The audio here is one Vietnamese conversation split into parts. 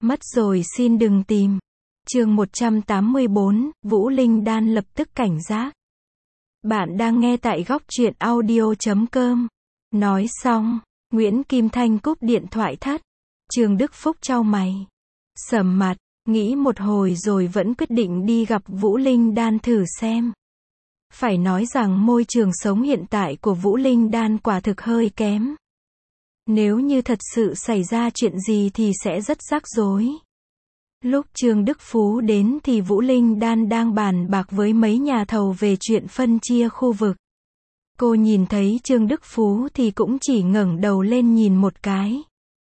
Mất rồi xin đừng tìm. Chương 184, Vũ Linh Đan lập tức cảnh giác. Bạn đang nghe tại góc truyện audio.com. Nói xong, Nguyễn Kim Thanh cúp điện thoại thất. Trương Đức Phúc chau mày, sầm mặt, nghĩ một hồi rồi vẫn quyết định đi gặp Vũ Linh Đan thử xem. Phải nói rằng môi trường sống hiện tại của Vũ Linh Đan quả thực hơi kém. Nếu như thật sự xảy ra chuyện gì thì sẽ rất rắc rối. Lúc Trương Đức Phú đến thì Vũ Linh Đan đang bàn bạc với mấy nhà thầu về chuyện phân chia khu vực. Cô nhìn thấy Trương Đức Phú thì cũng chỉ ngẩng đầu lên nhìn một cái,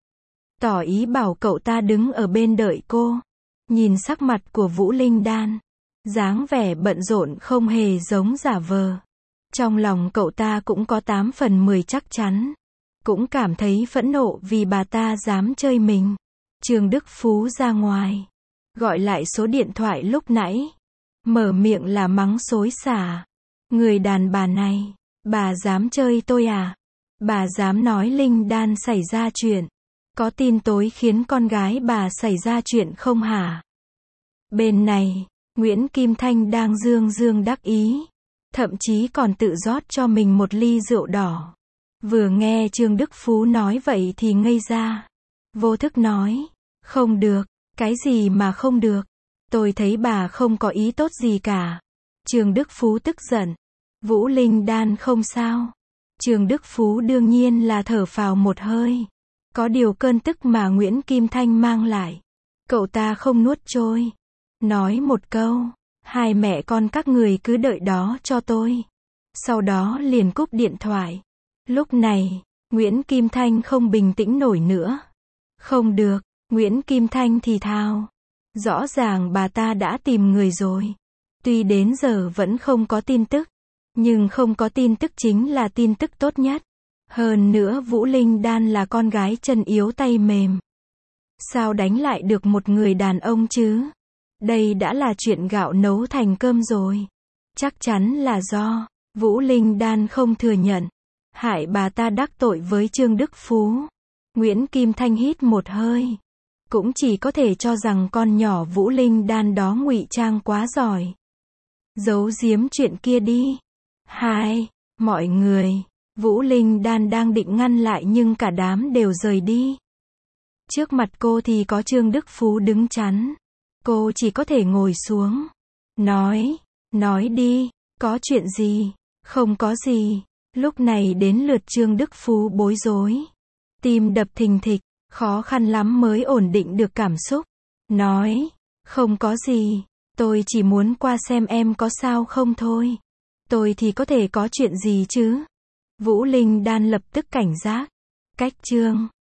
tỏ ý bảo cậu ta đứng ở bên đợi cô. Nhìn sắc mặt của Vũ Linh Đan, dáng vẻ bận rộn không hề giống giả vờ. Trong lòng cậu ta cũng có 8 phần 10 chắc chắn. Cũng cảm thấy phẫn nộ vì bà ta dám chơi mình. Trương Đức Phú ra ngoài, gọi lại số điện thoại lúc nãy. Mở miệng là mắng xối xả. Người đàn bà này, bà dám chơi tôi à? Bà dám nói Linh Đan xảy ra chuyện. Có tin tối khiến con gái bà xảy ra chuyện không hả? Bên này, Nguyễn Kim Thanh đang dương dương đắc ý. Thậm chí còn tự rót cho mình một ly rượu đỏ. Vừa nghe Trương Đức Phú nói vậy thì ngây ra. Vô thức nói, không được, cái gì mà không được? Tôi thấy bà không có ý tốt gì cả. Trương Đức Phú tức giận. Vũ Linh Đan không sao. Trương Đức Phú đương nhiên là thở phào một hơi. Có điều cơn tức mà Nguyễn Kim Thanh mang lại, cậu ta không nuốt trôi. Nói một câu, hai mẹ con các người cứ đợi đó cho tôi. Sau đó liền cúp điện thoại. Lúc này, Nguyễn Kim Thanh không bình tĩnh nổi nữa. Không được, Nguyễn Kim Thanh thì thào. Rõ ràng bà ta đã tìm người rồi. Tuy đến giờ vẫn không có tin tức, nhưng không có tin tức chính là tin tức tốt nhất. Hơn nữa Vũ Linh Đan là con gái chân yếu tay mềm. Sao đánh lại được một người đàn ông chứ? Đây đã là chuyện gạo nấu thành cơm rồi. Chắc chắn là do Vũ Linh Đan không thừa nhận, hại bà ta đắc tội với Trương Đức Phú. Nguyễn Kim Thanh hít một hơi. Cũng chỉ có thể cho rằng con nhỏ Vũ Linh Đan đó ngụy trang quá giỏi. Giấu giếm chuyện kia đi. Hai, mọi người. Vũ Linh Đan đang định ngăn lại nhưng cả đám đều rời đi. Trước mặt cô thì có Trương Đức Phú đứng chắn. Cô chỉ có thể ngồi xuống. Nói đi, có chuyện gì? Không có gì. Lúc này đến lượt Trương Đức Phú bối rối. Tim đập thình thịch, khó khăn lắm mới ổn định được cảm xúc. Nói, không có gì. Tôi chỉ muốn qua xem em có sao không thôi. Tôi thì có thể có chuyện gì chứ? Vũ Linh Đan lập tức cảnh giác. Cách Trương